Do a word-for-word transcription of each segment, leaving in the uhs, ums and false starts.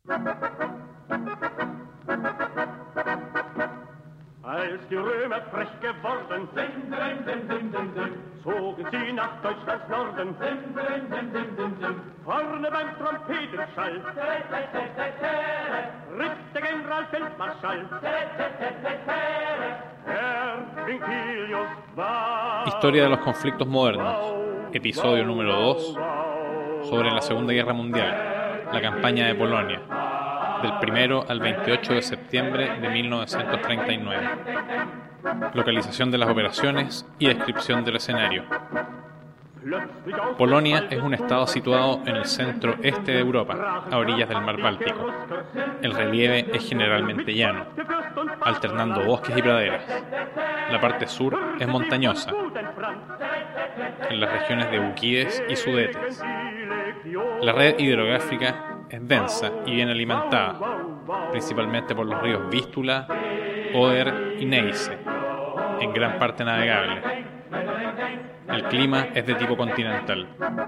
Als die Römer frech geworden sind, zogen sie nach Deutschlands Norden. Vorne beim Trompetenschall ritt der Generalfeldmarschall. Herr Vincilius war... Historia de los conflictos modernos, episodio número dos, sobre la Segunda Guerra Mundial, la campaña de Polonia, del primero al veintiocho de septiembre de mil novecientos treinta y nueve. Localización de las operaciones y descripción del escenario. Polonia es un estado situado en el centro-este de Europa, a orillas del mar Báltico. El relieve es generalmente llano, alternando bosques y praderas. La parte sur es montañosa, en las regiones de Bukides y Sudetes. La red hidrográfica es densa y bien alimentada, principalmente por los ríos Vístula, Oder y Neisse, en gran parte navegable. El clima es de tipo continental.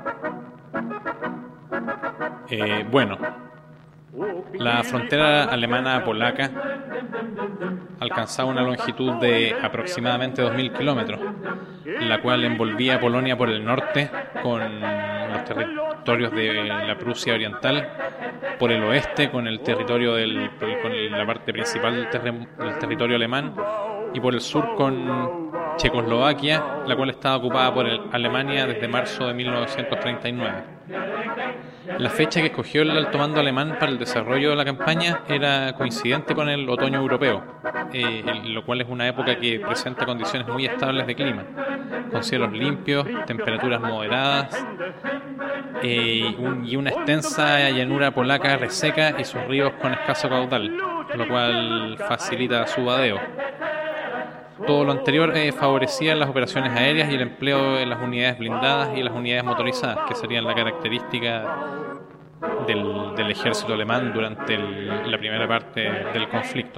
Eh, bueno, la frontera alemana-polaca alcanzaba una longitud de aproximadamente dos mil kilómetros, la cual envolvía a Polonia por el norte con los territorios de la Prusia Oriental, por el oeste con el territorio del, con la parte principal del, terre, del territorio alemán, y por el sur con Checoslovaquia, la cual estaba ocupada por el, Alemania desde marzo de mil novecientos treinta y nueve. La fecha que escogió el alto mando alemán para el desarrollo de la campaña era coincidente con el otoño europeo, eh, lo cual es una época que presenta condiciones muy estables de clima, con cielos limpios, temperaturas moderadas eh, un, y una extensa llanura polaca reseca y sus ríos con escaso caudal, lo cual facilita su vadeo. Todo lo anterior eh, favorecía las operaciones aéreas y el empleo de las unidades blindadas y las unidades motorizadas, que serían la característica del, del ejército alemán durante el, la primera parte del conflicto.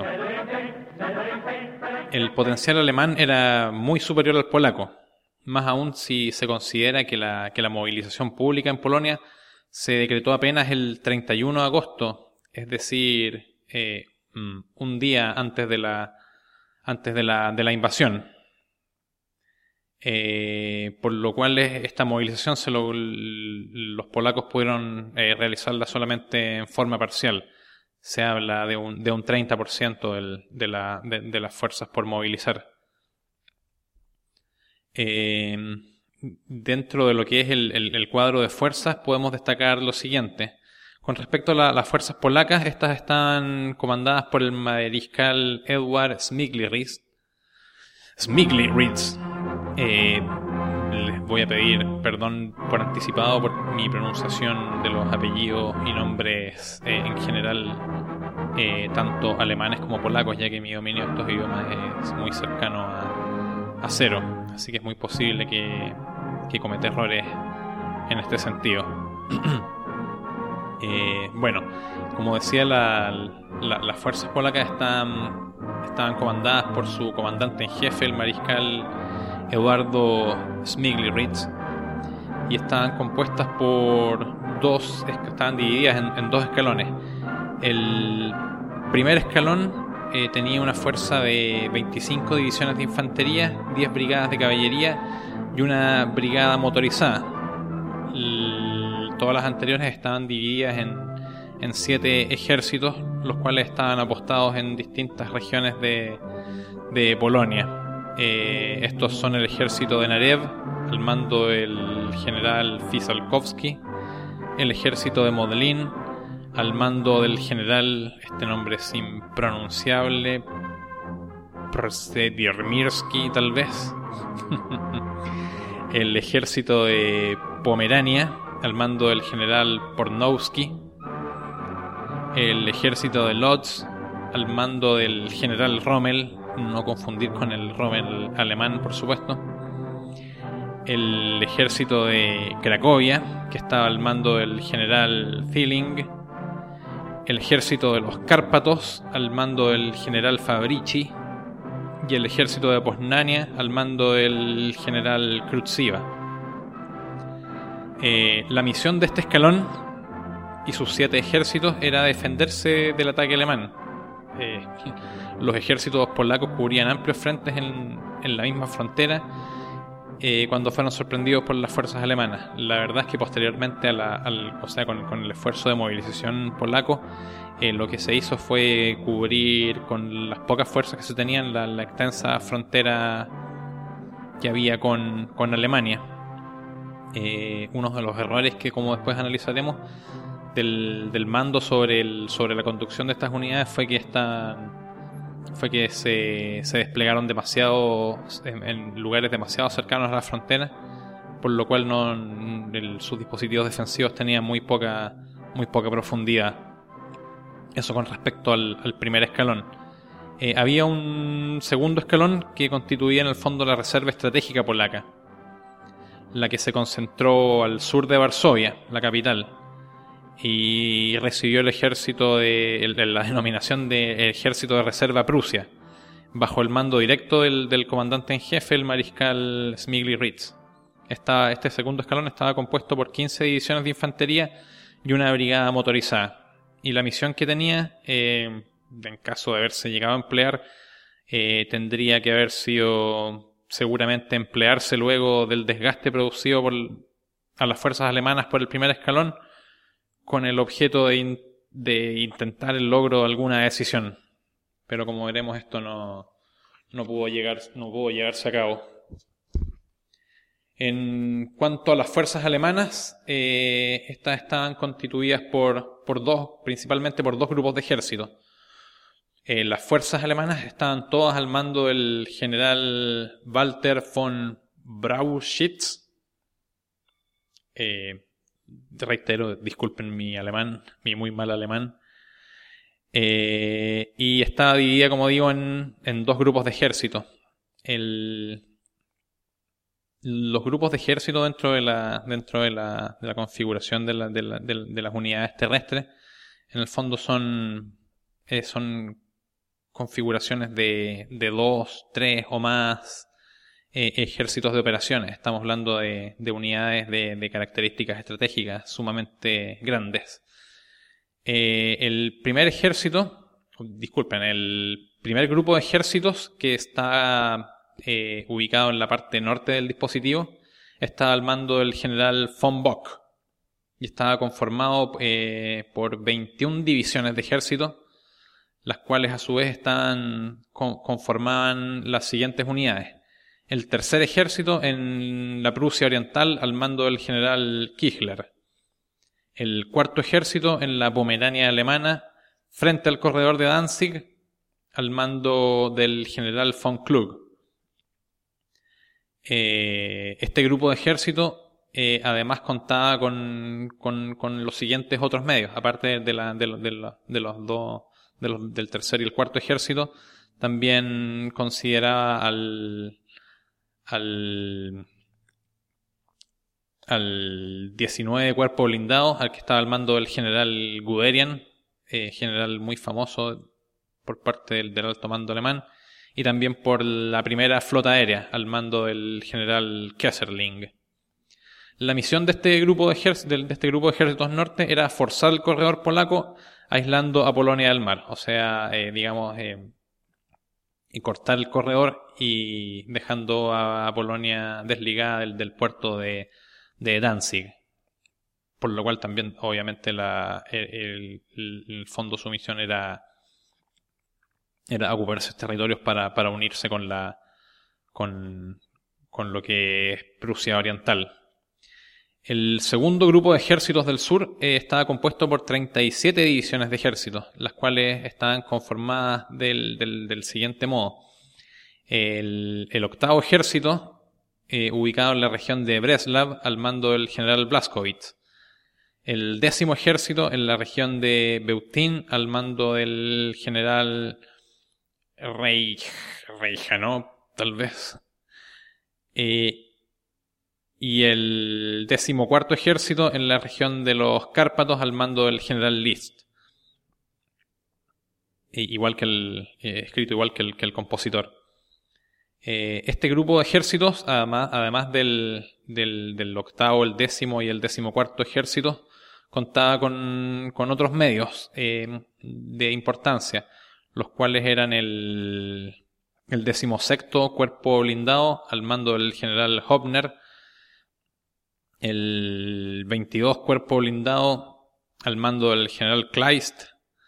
El potencial alemán era muy superior al polaco, más aún si se considera que la, que la movilización pública en Polonia se decretó apenas el treinta y uno de agosto, es decir, eh, un día antes de la antes de la, de la invasión, eh, por lo cual esta movilización se lo, los polacos pudieron eh, realizarla solamente en forma parcial. Se habla de un, de un treinta por ciento del, de, la, de, de las fuerzas por movilizar. Eh, dentro de lo que es el, el, el cuadro de fuerzas podemos destacar lo siguiente. Con respecto a la, las fuerzas polacas, estas están comandadas por el mariscal Edward Śmigły-Rydz. Śmigły-Rydz. Eh, les voy a pedir perdón por anticipado por mi pronunciación de los apellidos y nombres eh, en general, eh, tanto alemanes como polacos, ya que mi dominio de estos idiomas es muy cercano a, a cero. Así que es muy posible que, que cometa errores en este sentido. Eh, bueno, como decía, la, la, las fuerzas polacas están, estaban comandadas por su comandante en jefe, el mariscal Eduardo Śmigły-Rydz, y estaban compuestas por dos, estaban divididas en, en dos escalones. El primer escalón eh, tenía una fuerza de veinticinco divisiones de infantería, diez brigadas de caballería y una brigada motorizada. El, Todas las anteriores estaban divididas en, en siete ejércitos, los cuales estaban apostados en distintas regiones de, de Polonia. Eh, estos son el ejército de Narew, al mando del general Fisalkowski, el ejército de Modlin, al mando del general, este nombre es impronunciable, Przediermirski tal vez, el ejército de Pomerania, al mando del general Pornowski, el ejército de Lodz, al mando del general Rommel, no confundir con el Rommel alemán, por supuesto, el ejército de Cracovia, que estaba al mando del general Zilling, el ejército de los Cárpatos, al mando del general Fabrici, y el ejército de Poznania, al mando del general Krutsiva. Eh, la misión de este escalón y sus siete ejércitos era defenderse del ataque alemán. Eh, los ejércitos polacos cubrían amplios frentes en, en la misma frontera eh, cuando fueron sorprendidos por las fuerzas alemanas. La verdad es que posteriormente, a la, al, o sea, con, con el esfuerzo de movilización polaco, eh, lo que se hizo fue cubrir con las pocas fuerzas que se tenían la, la extensa frontera que había con, con Alemania. Eh, uno de los errores que, como después analizaremos, del, del mando sobre, el, sobre la conducción de estas unidades fue que esta, fue que se, se desplegaron demasiado en, en lugares demasiado cercanos a la frontera, por lo cual no, el, sus dispositivos defensivos tenían muy poca, muy poca profundidad. Eso con respecto al, al primer escalón. Eh, había un segundo escalón que constituía en el fondo la reserva estratégica polaca, la que se concentró al sur de Varsovia, la capital, y recibió el ejército de el, la denominación de Ejército de Reserva Prusia, bajo el mando directo del, del comandante en jefe, el mariscal Smigly-Ritz. Esta, este segundo escalón estaba compuesto por quince divisiones de infantería y una brigada motorizada, y la misión que tenía, eh, en caso de haberse llegado a emplear, eh, tendría que haber sido seguramente emplearse luego del desgaste producido por, a las fuerzas alemanas por el primer escalón, con el objeto de, in, de intentar el logro de alguna decisión. Pero como veremos, esto no, no, pudo llegar, no pudo llegarse a cabo. En cuanto a las fuerzas alemanas, eh, estas estaban constituidas por, por dos, principalmente por dos grupos de ejércitos. Eh, las fuerzas alemanas estaban todas al mando del general Walter von Brauchitsch. Eh, reitero, disculpen mi alemán, mi muy mal alemán. Eh, y estaba dividida, como digo, en, en dos grupos de ejércitos. El... Los grupos de ejército dentro de la dentro de la, de la configuración de, la, de, la, de, de las unidades terrestres, en el fondo son eh, son configuraciones de, de dos, tres o más eh, ejércitos de operaciones. Estamos hablando de, de unidades de, de características estratégicas sumamente grandes. Eh, el primer ejército, disculpen, el primer grupo de ejércitos que está Eh, ubicado en la parte norte del dispositivo, está al mando del general von Bock y estaba conformado eh, por veintiuna divisiones de ejército, las cuales a su vez estaban, con, conformaban las siguientes unidades: el tercer ejército en la Prusia Oriental al mando del general Kichler, el cuarto ejército en la Pomerania alemana frente al corredor de Danzig al mando del general von Klug. Eh, este grupo de ejército eh, además contaba con, con, con los siguientes otros medios, aparte de, la, de, de, la, de los dos, de los, del tercer y el cuarto ejército. También consideraba al al al diecinueve cuerpo blindado, al que estaba al mando del general Guderian, eh, general muy famoso por parte del, del alto mando alemán, y también por la primera flota aérea, al mando del general Kesserling. La misión de este grupo de, ejer- de este grupo de ejércitos norte era forzar el corredor polaco, aislando a Polonia del mar, o sea, eh, digamos, eh, y cortar el corredor y dejando a, a Polonia desligada del, del puerto de, de Danzig. Por lo cual también, obviamente, la, el, el, el fondo de su misión era era ocupar esos territorios para, para unirse con la con, con lo que es Prusia Oriental. El segundo grupo de ejércitos del sur eh, estaba compuesto por treinta y siete divisiones de ejércitos, las cuales estaban conformadas del, del, del siguiente modo: el, el octavo ejército, eh, ubicado en la región de Breslav, al mando del general Blaskowitz; el décimo ejército en la región de Beutin, al mando del general Reich, Reichanov, tal vez. Eh, y el decimocuarto ejército en la región de los Cárpatos, al mando del general List. Eh, igual que el, eh, escrito igual que el, que el compositor. Eh, este grupo de ejércitos, además, además del, del, del octavo, el décimo y el decimocuarto ejército, contaba con, con otros medios eh, de importancia, los cuales eran el, el decimosexto Cuerpo Blindado al mando del general Hopner, el veintidós Cuerpo Blindado al mando del general Kleist,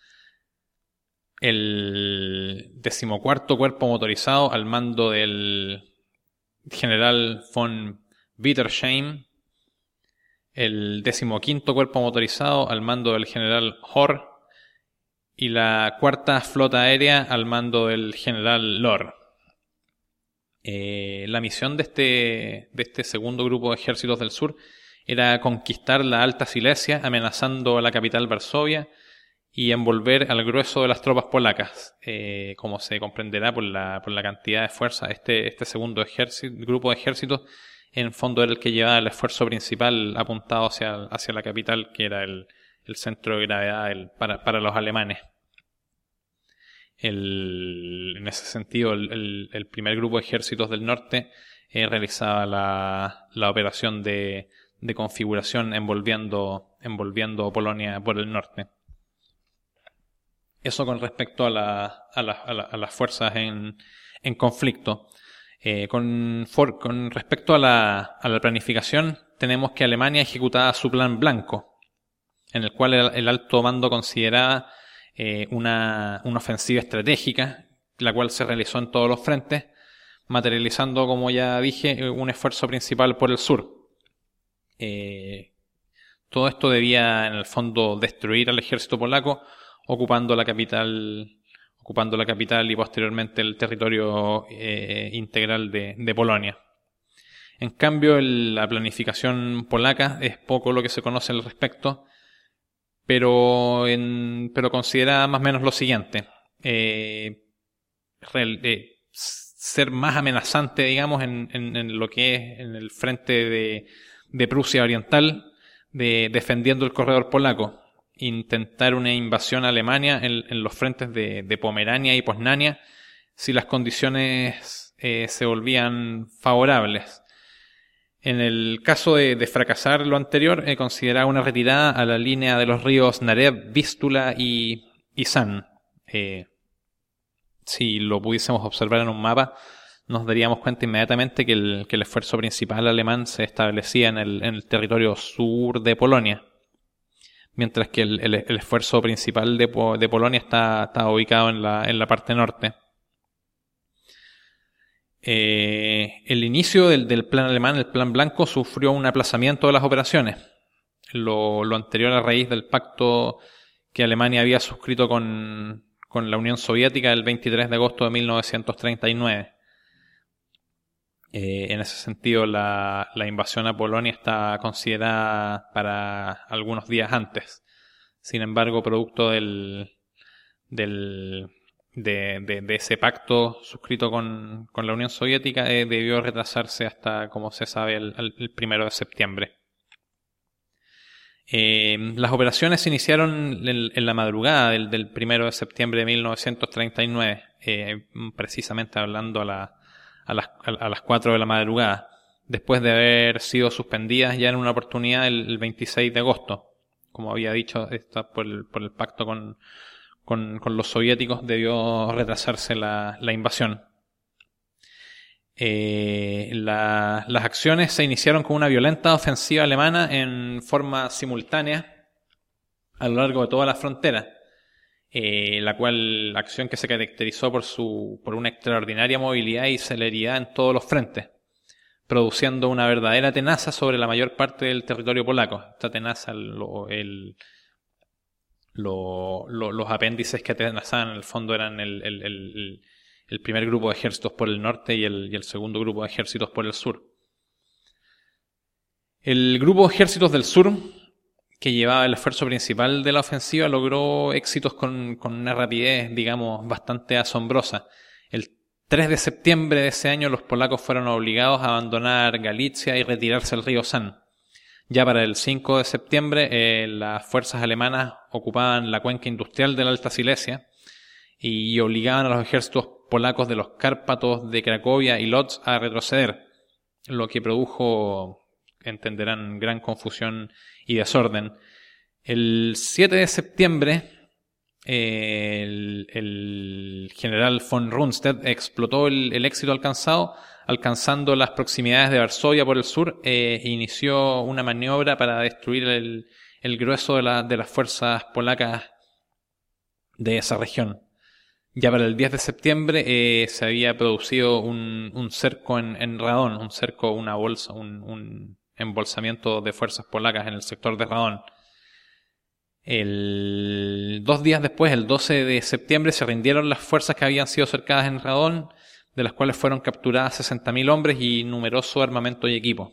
el decimocuarto Cuerpo Motorizado al mando del general von Wittersheim, el decimoquinto Cuerpo Motorizado al mando del general Hohr y la cuarta Flota Aérea al mando del general Lohr. Eh, la misión de este, de este segundo grupo de ejércitos del sur era conquistar la Alta Silesia, amenazando a la capital Varsovia y envolver al grueso de las tropas polacas. Eh, como se comprenderá por la, por la cantidad de fuerza, este, este segundo ejército, grupo de ejércitos en fondo era el que llevaba el esfuerzo principal apuntado hacia, hacia la capital, que era el, el centro de gravedad el, para, para los alemanes. El, en ese sentido, el, el, el primer grupo de ejércitos del norte eh, realizaba la, la operación de, de configuración envolviendo, envolviendo Polonia por el norte. Eso con respecto a, la, a, la, a, la, a las fuerzas en, en conflicto. Eh, con, for, con respecto a la, a la planificación, tenemos que Alemania ejecutaba su plan blanco, en el cual el, el alto mando consideraba eh, una, una ofensiva estratégica, la cual se realizó en todos los frentes, materializando, como ya dije, un esfuerzo principal por el sur. Eh, todo esto debía, en el fondo, destruir al ejército polaco, ocupando la capital, ocupando la capital y posteriormente el territorio eh, integral de, de Polonia. En cambio, el, la planificación polaca es poco lo que se conoce al respecto, pero, en, pero considera más o menos lo siguiente. Eh, real, eh, ser más amenazante, digamos, en, en, en lo que es en el frente de, de Prusia Oriental, de, defendiendo el corredor polaco. Intentar una invasión a Alemania en, en los frentes de, de Pomerania y Poznania si las condiciones eh, se volvían favorables. En el caso de, de fracasar lo anterior, eh, consideraba una retirada a la línea de los ríos Narev, Vístula y, y San. Eh, si lo pudiésemos observar en un mapa, nos daríamos cuenta inmediatamente que el, que el esfuerzo principal alemán se establecía en el, en el territorio sur de Polonia, mientras que el, el, el esfuerzo principal de, de Polonia está, está ubicado en la, en la parte norte. Eh, el inicio del, del plan alemán, el plan blanco, sufrió un aplazamiento de las operaciones. Lo, lo anterior a raíz del pacto que Alemania había suscrito con, con la Unión Soviética el veintitrés de agosto de mil novecientos treinta y nueve. Eh, en ese sentido, la, la invasión a Polonia está considerada para algunos días antes. Sin embargo, producto del, del, de, de, de ese pacto suscrito con, con la Unión Soviética, eh, debió retrasarse hasta, como se sabe, el, el primero de septiembre. Eh, las operaciones se iniciaron en, en la madrugada del, del primero de septiembre de mil novecientos treinta y nueve, eh, precisamente hablando a la A las, a las cuatro de la madrugada, después de haber sido suspendidas ya en una oportunidad el, el veintiséis de agosto. Como había dicho, esta, por, el, por el pacto con, con, con los soviéticos debió retrasarse la, la invasión. Eh, la, las acciones se iniciaron con una violenta ofensiva alemana en forma simultánea a lo largo de toda la frontera. Eh, la cual acción que se caracterizó por su por una extraordinaria movilidad y celeridad en todos los frentes, produciendo una verdadera tenaza sobre la mayor parte del territorio polaco. Esta tenaza, lo, el, lo, lo, los apéndices que atenazaban en el fondo eran el, el, el, el primer grupo de ejércitos por el norte y el, y el segundo grupo de ejércitos por el sur. El grupo de ejércitos del sur, que llevaba el esfuerzo principal de la ofensiva, logró éxitos con, con una rapidez, digamos, bastante asombrosa. El tres de septiembre de ese año los polacos fueron obligados a abandonar Galicia y retirarse al río San. Ya para el cinco de septiembre eh, las fuerzas alemanas ocupaban la cuenca industrial de la Alta Silesia y obligaban a los ejércitos polacos de los Cárpatos, de Cracovia y Lodz a retroceder, lo que produjo, entenderán, gran confusión y desorden. El siete de septiembre, eh, el, el general von Rundstedt explotó el, el éxito alcanzado, alcanzando las proximidades de Varsovia por el sur, eh, e inició una maniobra para destruir el, el grueso de, la, de las fuerzas polacas de esa región. Ya para el diez de septiembre eh, se había producido un, un cerco en, en Radón, un cerco, una bolsa, un, un embolsamiento de fuerzas polacas en el sector de Radón. El, dos días después, el doce de septiembre, se rindieron las fuerzas que habían sido cercadas en Radón, de las cuales fueron capturadas sesenta mil hombres y numeroso armamento y equipo.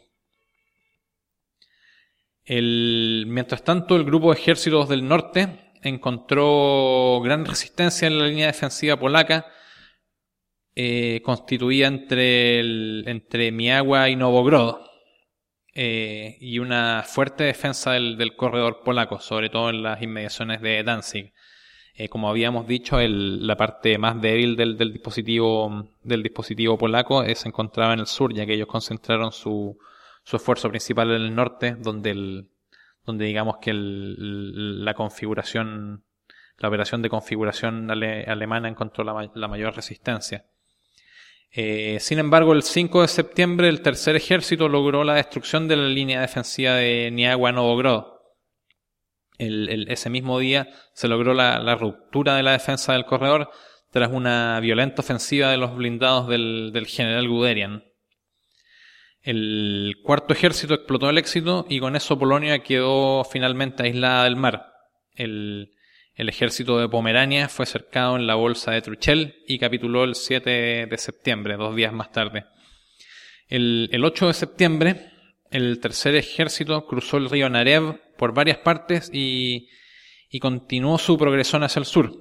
El, mientras tanto, el grupo de ejércitos del norte encontró gran resistencia en la línea defensiva polaca, eh, constituida entre, el, entre Miagua y Nowogród, eh, y una fuerte defensa del, del corredor polaco, sobre todo en las inmediaciones de Danzig. Eh, como habíamos dicho, el, la parte más débil del, del dispositivo del dispositivo polaco eh, se encontraba en el sur, ya que ellos concentraron su, su esfuerzo principal en el norte, donde el donde digamos que el, la configuración, la operación de configuración ale, alemana encontró la, la mayor resistencia. Eh, sin embargo, el cinco de septiembre el tercer ejército logró la destrucción de la línea defensiva de Niagua-Novogrod. El, el, ese mismo día se logró la, la ruptura de la defensa del corredor tras una violenta ofensiva de los blindados del, del general Guderian. El cuarto ejército explotó el éxito y con eso Polonia quedó finalmente aislada del mar. El, el ejército de Pomerania fue cercado en la bolsa de Truchel y capituló el siete de septiembre, dos días más tarde. El, el ocho de septiembre, el tercer ejército cruzó el río Narev por varias partes y, y continuó su progresión hacia el sur.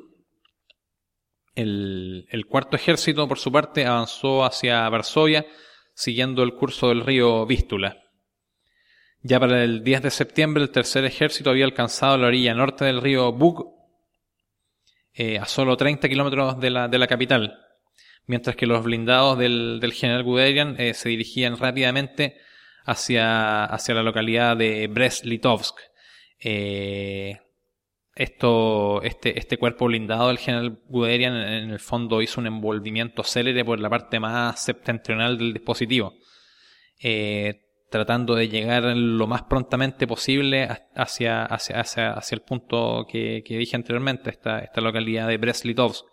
El, el cuarto ejército, por su parte, avanzó hacia Varsovia, siguiendo el curso del río Vístula. Ya para el diez de septiembre el tercer ejército había alcanzado la orilla norte del río Bug, eh, a solo treinta kilómetros de la, de la capital, mientras que los blindados del, del general Guderian eh, se dirigían rápidamente hacia, hacia la localidad de Brest-Litovsk. Eh, esto, este, este cuerpo blindado del general Guderian en el fondo hizo un envolvimiento célere por la parte más septentrional del dispositivo, eh, tratando de llegar lo más prontamente posible hacia, hacia, hacia, hacia el punto que, que dije anteriormente, esta, esta localidad de Brest-Litovsk.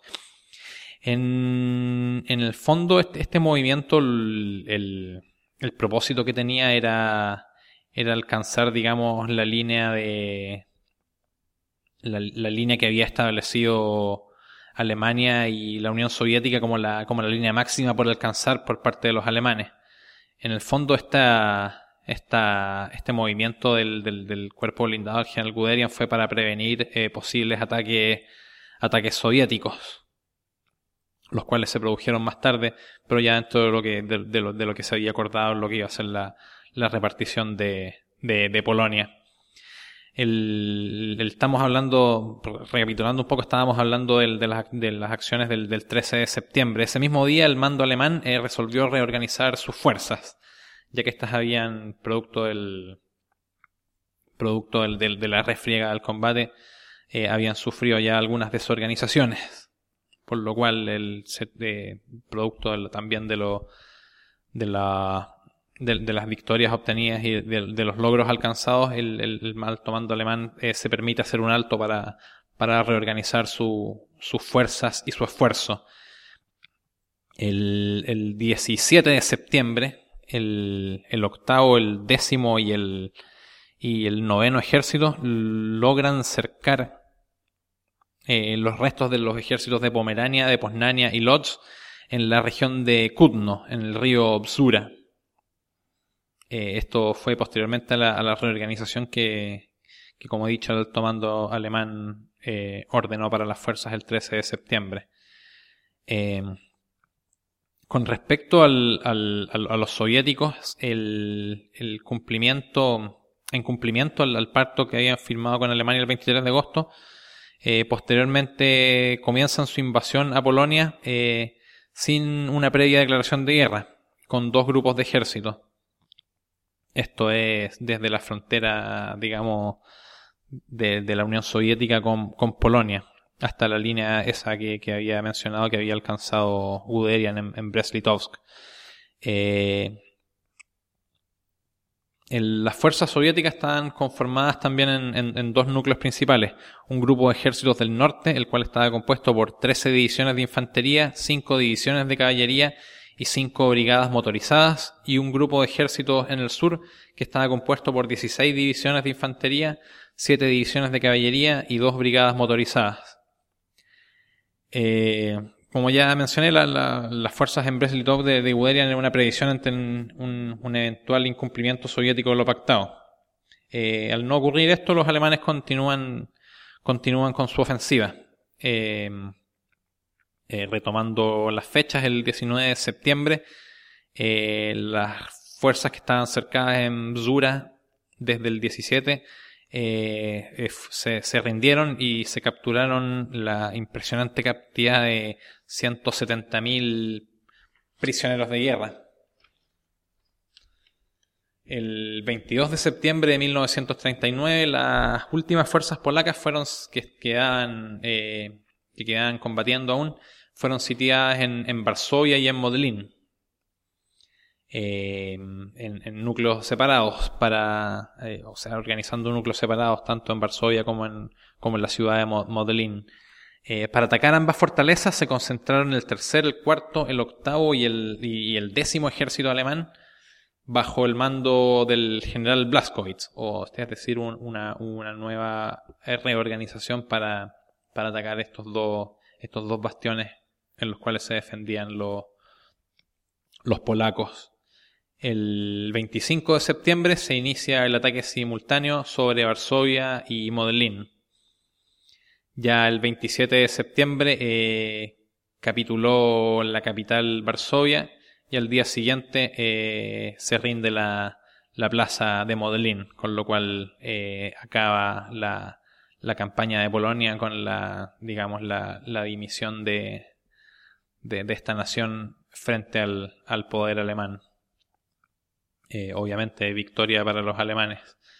En, en el fondo este, este movimiento, el, el, el propósito que tenía era, era alcanzar, digamos, la línea de La, la línea que había establecido Alemania y la Unión Soviética como la, como la línea máxima por alcanzar por parte de los alemanes. En el fondo, esta, esta, este movimiento del, del, del cuerpo blindado del general Guderian fue para prevenir eh, posibles ataques, ataques soviéticos, los cuales se produjeron más tarde, pero ya dentro de lo que, de, de lo, de lo que se había acordado, lo que iba a ser la, la repartición de, de, de Polonia. El, el, estamos hablando, recapitulando un poco, estábamos hablando del, de, las, de las acciones del, del trece de septiembre. Ese mismo día el mando alemán eh, resolvió reorganizar sus fuerzas, ya que estas habían, producto del producto del, del, de la refriega del combate, eh, habían sufrido ya algunas desorganizaciones, por lo cual el eh, producto del, también de lo de la De, de las victorias obtenidas y de, de los logros alcanzados, el, el, el alto mando alemán eh, se permite hacer un alto para, para reorganizar su, sus fuerzas y su esfuerzo. El, el diecisiete de septiembre, el, el octavo, el décimo y el, y el noveno ejército logran cercar eh, los restos de los ejércitos de Pomerania, de Poznania y Lodz en la región de Kutno, en el río Bzura. Eh, esto fue posteriormente a la, a la reorganización que, que, como he dicho, el alto mando alemán eh, ordenó para las fuerzas el trece de septiembre. Eh, con respecto al, al, al, a los soviéticos, el, el cumplimiento, en cumplimiento al, al pacto que habían firmado con Alemania el veintitrés de agosto, eh, posteriormente comienzan su invasión a Polonia eh, sin una previa declaración de guerra, con dos grupos de ejércitos. Esto es desde la frontera, digamos, de, de la Unión Soviética con, con Polonia, hasta la línea esa que, que había mencionado que había alcanzado Guderian en, en Brest-Litovsk. Eh, el, las fuerzas soviéticas estaban conformadas también en, en, en dos núcleos principales. Un grupo de ejércitos del norte, el cual estaba compuesto por trece divisiones de infantería, cinco divisiones de caballería y cinco brigadas motorizadas, y un grupo de ejércitos en el sur que estaba compuesto por dieciséis divisiones de infantería, siete divisiones de caballería y dos brigadas motorizadas. Eh, como ya mencioné, la, la, las fuerzas en Brest-Litovsk de, de Guderian eran una previsión ante un, un eventual incumplimiento soviético de lo pactado. Eh, al no ocurrir esto, los alemanes continúan, continúan con su ofensiva. Eh, eh, retomando las fechas, el diecinueve de septiembre, eh, las fuerzas que estaban cercadas en Bzura desde el diecisiete Eh, se, se rindieron y se capturaron la impresionante cantidad de ciento setenta mil prisioneros de guerra. El veintidós de septiembre de mil novecientos treinta y nueve, las últimas fuerzas polacas fueron que quedaban, eh, que quedaban combatiendo aún, fueron sitiadas en, en Varsovia y en Modlin. Eh, en, en núcleos separados para, eh, o sea, organizando núcleos separados tanto en Varsovia como en, como en la ciudad de Modlin. Eh, para atacar ambas fortalezas se concentraron el tercer, el cuarto, el octavo y el, y el décimo ejército alemán bajo el mando del general Blaskowitz, o es decir, un, una, una nueva reorganización para, para atacar estos dos, estos dos bastiones en los cuales se defendían los, los polacos. El veinticinco de septiembre se inicia el ataque simultáneo sobre Varsovia y Modlin. Ya el veintisiete de septiembre eh, capituló la capital Varsovia y al día siguiente eh, se rinde la, la plaza de Modlin, con lo cual eh, acaba la, la campaña de Polonia con la, digamos, la, la dimisión de, de, de esta nación frente al, al poder alemán. Eh, obviamente victoria para los alemanes.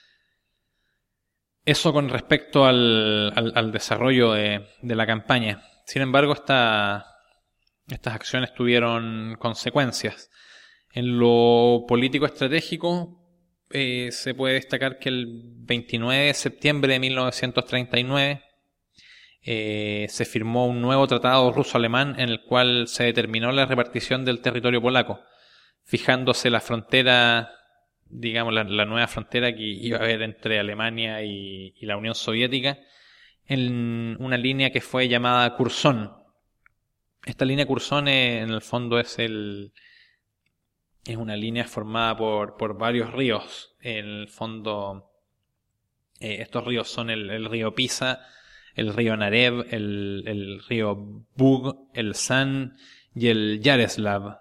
Eso con respecto al, al, al desarrollo de, de la campaña. Sin embargo, esta, estas acciones tuvieron consecuencias. En lo político estratégico eh, se puede destacar que el veintinueve de septiembre de mil novecientos treinta y nueve eh, se firmó un nuevo tratado ruso-alemán en el cual se determinó la repartición del territorio polaco, fijándose la frontera, digamos, la, la nueva frontera que iba a haber entre Alemania y, y la Unión Soviética, en una línea que fue llamada Curzón. Esta línea Curzón en el fondo es el es una línea formada por, por varios ríos. En el fondo, eh, estos ríos son el, el río Pisa, el río Narev, el, el río Bug, el San y el Yaroslav.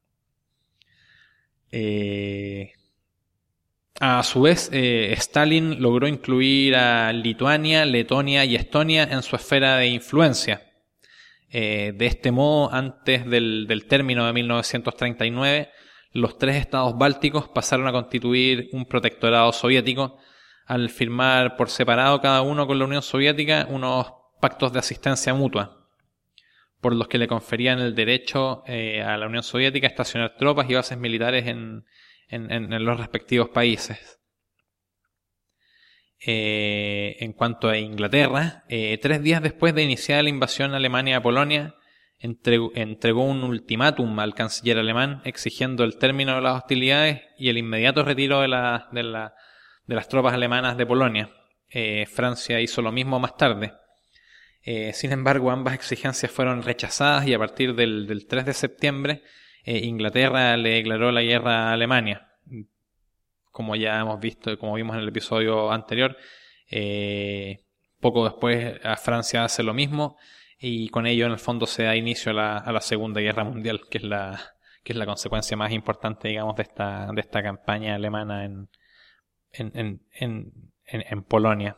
Eh, a su vez, eh, Stalin logró incluir a Lituania, Letonia y Estonia en su esfera de influencia. Eh, de este modo, antes del, del término de mil novecientos treinta y nueve, los tres estados bálticos pasaron a constituir un protectorado soviético al firmar por separado cada uno con la Unión Soviética unos pactos de asistencia mutua, por los que le conferían el derecho eh, a la Unión Soviética a estacionar tropas y bases militares en, en, en los respectivos países. Eh, en cuanto a Inglaterra, eh, tres días después de iniciar la invasión alemana a Polonia, entregó, entregó un ultimátum al canciller alemán exigiendo el término de las hostilidades y el inmediato retiro de, la, de, la, de las tropas alemanas de Polonia. Eh, Francia hizo lo mismo más tarde. Eh, sin embargo, ambas exigencias fueron rechazadas y a partir del, del tres de septiembre eh, Inglaterra le declaró la guerra a Alemania. Como ya hemos visto, como vimos en el episodio anterior, eh, poco después a Francia hace lo mismo y con ello en el fondo se da inicio a la, a la Segunda Guerra Mundial, que es la, que es la consecuencia más importante, digamos, de esta, de esta campaña alemana en, en, en, en, en, en Polonia.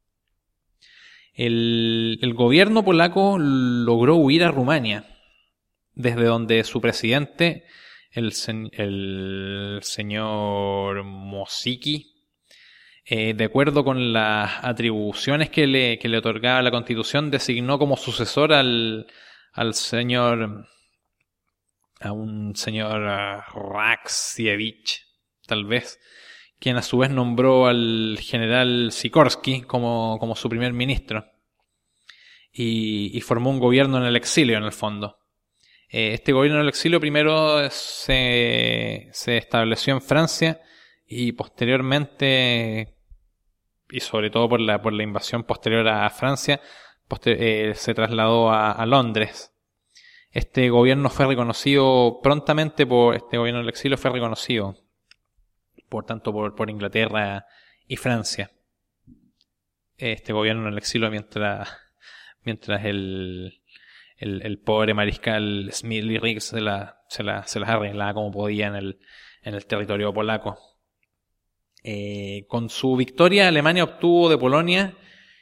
El, el gobierno polaco logró huir a Rumania, desde donde su presidente, el, el señor Mosicki, Eh, de acuerdo con las atribuciones que le, que le otorgaba la Constitución, designó como sucesor al, al señor, a un señor uh, Raksievich, tal vez, quien a su vez nombró al general Sikorsky como, como su primer ministro. Y, y formó un gobierno en el exilio, en el fondo. Eh, este gobierno en el exilio primero se, se estableció en Francia y posteriormente, y sobre todo por la, por la invasión posterior a Francia, poster- eh, se trasladó a, a Londres. Este gobierno fue reconocido prontamente por, este gobierno del exilio fue reconocido, por tanto por, por Inglaterra y Francia. Este gobierno en el exilio mientras, mientras el, el, el pobre mariscal Smedley Riggs se, la, se, la, se las arreglaba como podía en el, en el territorio polaco. Eh, con su victoria, Alemania obtuvo de Polonia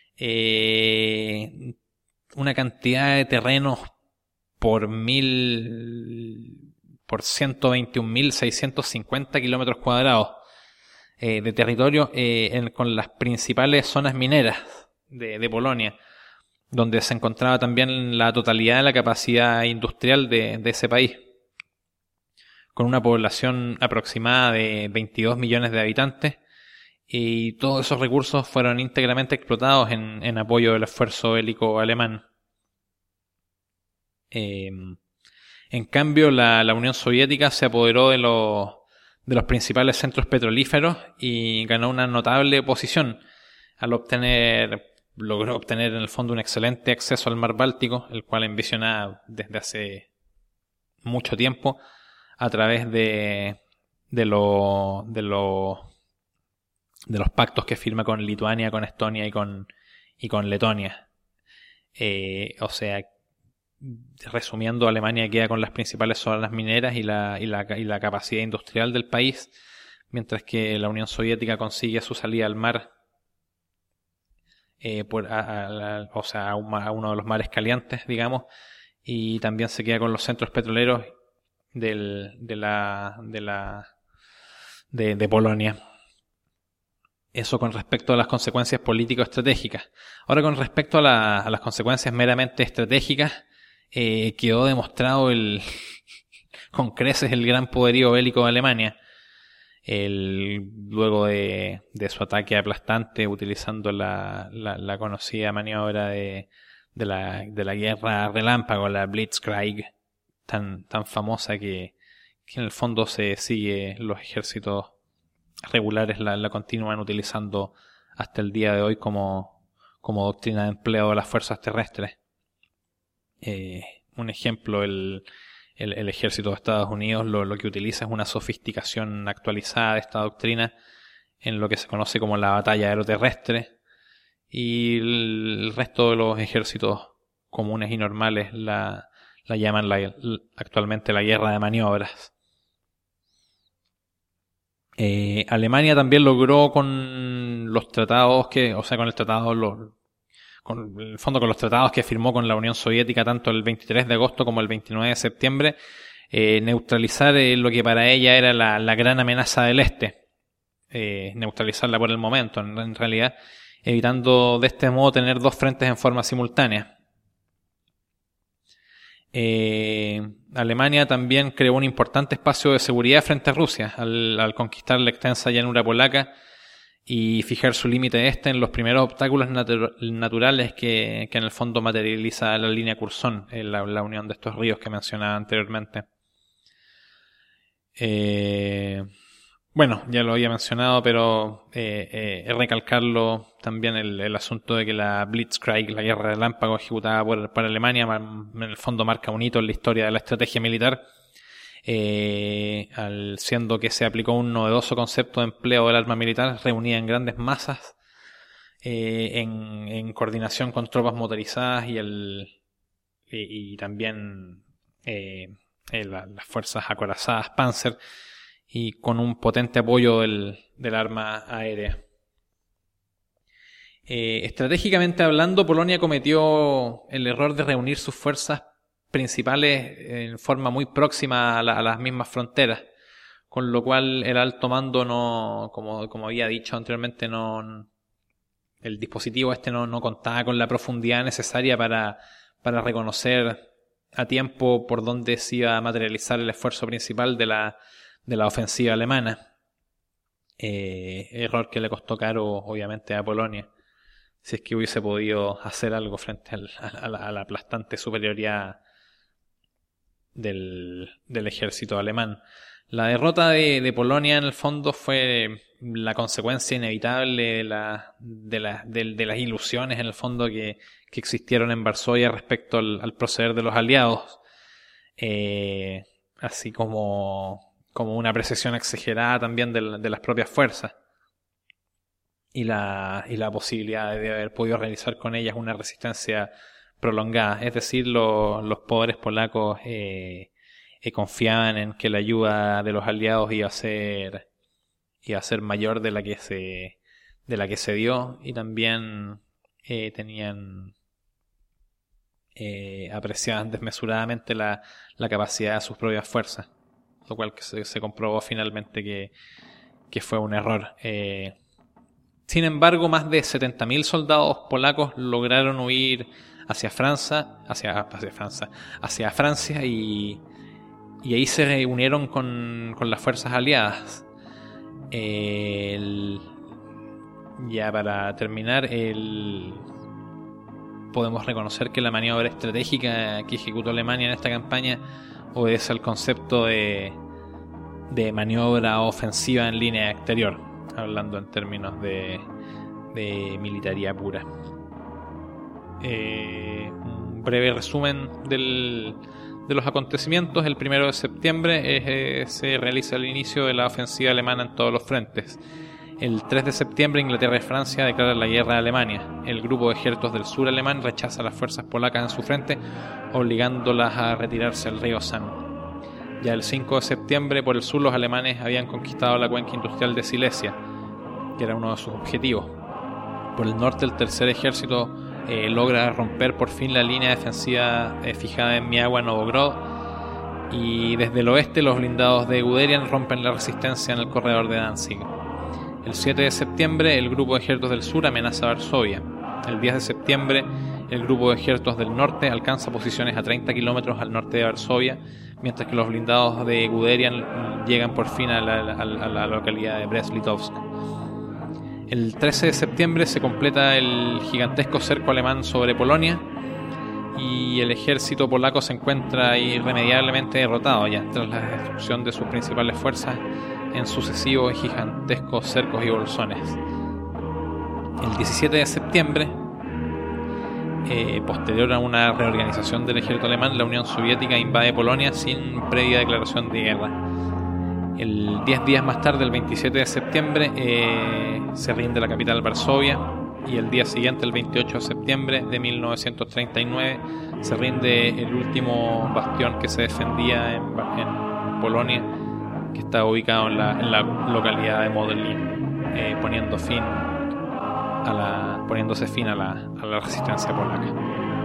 eh, una cantidad de terrenos por mil, por ciento veintiún mil seiscientos cincuenta kilómetros cuadrados eh, de territorio eh, en, con las principales zonas mineras de, de Polonia, donde se encontraba también la totalidad de la capacidad industrial de, de ese país, con una población aproximada de veintidós millones de habitantes, y todos esos recursos fueron íntegramente explotados en, en apoyo del esfuerzo bélico alemán. Eh, en cambio, la, la Unión Soviética se apoderó de los, de los principales centros petrolíferos y ganó una notable posición al obtener, logró obtener en el fondo un excelente acceso al mar Báltico, el cual envisionaba desde hace mucho tiempo, a través de, de, lo, de, lo, de los pactos que firma con Lituania, con Estonia y con, y con Letonia. Eh, o sea, resumiendo, Alemania queda con las principales zonas mineras y la, y la, y la capacidad industrial del país, mientras que la Unión Soviética consigue su salida al mar, eh, por, a, a, a, o sea, a, un, a uno de los mares calientes, digamos, y también se queda con los centros petroleros del, de la de la de, de Polonia. Eso con respecto a las consecuencias político-estratégicas. Ahora, con respecto a, la, a las consecuencias meramente estratégicas, eh, quedó demostrado el con creces el gran poderío bélico de Alemania. El, luego de, de su ataque aplastante utilizando la, la, la conocida maniobra de, de, la, de la guerra relámpago, la Blitzkrieg, tan, tan famosa que, que en el fondo se sigue, los ejércitos regulares la, la continúan utilizando hasta el día de hoy como, como doctrina de empleo de las fuerzas terrestres. Eh, un ejemplo, el, el, el ejército de Estados Unidos lo, lo que utiliza es una sofisticación actualizada de esta doctrina en lo que se conoce como la batalla aeroterrestre, y el, el resto de los ejércitos comunes y normales la, la llaman la, actualmente la guerra de maniobras. Eh, Alemania también logró con los tratados que, o sea, con el tratado, los, con el fondo con los tratados que firmó con la Unión Soviética tanto el veintitrés de agosto como el veintinueve de septiembre, eh, neutralizar eh, lo que para ella era la, la gran amenaza del Este, eh, neutralizarla por el momento, en, en realidad, evitando de este modo tener dos frentes en forma simultánea. Eh, Alemania también creó un importante espacio de seguridad frente a Rusia al, al conquistar la extensa llanura polaca y fijar su límite este en los primeros obstáculos natu- naturales que, que en el fondo materializa la línea Curzón, en la, la unión de estos ríos que mencionaba anteriormente. Eh, bueno, ya lo había mencionado, pero eh, eh, recalcarlo también el, el asunto de que la Blitzkrieg, la guerra relámpago ejecutada por, por Alemania, en el fondo marca un hito en la historia de la estrategia militar, eh, al, siendo que se aplicó un novedoso concepto de empleo del arma militar reunida en grandes masas, eh, en, en coordinación con tropas motorizadas y, el, y, y también eh, eh, la, las fuerzas acorazadas Panzer, y con un potente apoyo del, del arma aérea. Eh, estratégicamente hablando, Polonia cometió el error de reunir sus fuerzas principales en forma muy próxima a, la, a las mismas fronteras, con lo cual el alto mando no, como, como había dicho anteriormente, no, el dispositivo este no, no contaba con la profundidad necesaria para, para reconocer a tiempo por dónde se iba a materializar el esfuerzo principal de la, de la ofensiva alemana. Eh, error que le costó caro, obviamente, a Polonia, si es que hubiese podido hacer algo frente al, a, la, a la aplastante superioridad del, del ejército alemán. La derrota de, de Polonia, en el fondo, fue la consecuencia inevitable de, la, de, la, de, de las ilusiones, en el fondo, que, que existieron en Varsovia respecto al, al proceder de los aliados. Eh, así como... como una apreciación exagerada también de, la, de las propias fuerzas y la, y la posibilidad de haber podido realizar con ellas una resistencia prolongada. Es decir, lo, los poderes polacos eh, eh, confiaban en que la ayuda de los aliados iba a ser, iba a ser mayor de la que se, de la que se dio, y también eh, tenían eh, apreciaban desmesuradamente la, la capacidad de sus propias fuerzas, lo cual que se, se comprobó finalmente que, que fue un error. Eh, sin embargo, más de setenta mil soldados polacos lograron huir hacia Francia, hacia, hacia Francia, hacia Francia y, y ahí se reunieron con, con las fuerzas aliadas. El, ya para terminar, el, podemos reconocer que la maniobra estratégica que ejecutó Alemania en esta campaña obedece al concepto de, de maniobra ofensiva en línea exterior, hablando en términos de, de militaría pura. Eh, un breve resumen del, de los acontecimientos. El primero de septiembre eh, se realiza el inicio de la ofensiva alemana en todos los frentes. El tres de septiembre, Inglaterra y Francia declaran la guerra a Alemania. El grupo de ejércitos del sur alemán rechaza a las fuerzas polacas en su frente, obligándolas a retirarse al río San. Ya el cinco de septiembre, por el sur, los alemanes habían conquistado la cuenca industrial de Silesia, que era uno de sus objetivos. Por el norte, el tercer ejército eh, logra romper por fin la línea defensiva eh, fijada en Miagua-Novogrod, y desde el oeste, los blindados de Guderian rompen la resistencia en el corredor de Danzig. El siete de septiembre, el grupo de ejércitos del sur amenaza a Varsovia. El diez de septiembre, el grupo de ejércitos del norte alcanza posiciones a treinta kilómetros al norte de Varsovia, mientras que los blindados de Guderian llegan por fin a la, a la, a la localidad de Brest-Litovsk. El trece de septiembre se completa el gigantesco cerco alemán sobre Polonia, y el ejército polaco se encuentra irremediablemente derrotado ya tras la destrucción de sus principales fuerzas en sucesivos y gigantescos cercos y bolsones. El diecisiete de septiembre, eh, posterior a una reorganización del ejército alemán, la Unión Soviética invade Polonia sin previa declaración de guerra. El diez días más tarde, el veintisiete de septiembre, eh, se rinde la capital Varsovia, y el día siguiente, el veintiocho de septiembre de mil novecientos treinta y nueve, se rinde el último bastión que se defendía en, en Polonia, que está ubicado en la, en la localidad de Modlin, eh, poniendo fin a la, poniéndose fin a la, a la resistencia polaca.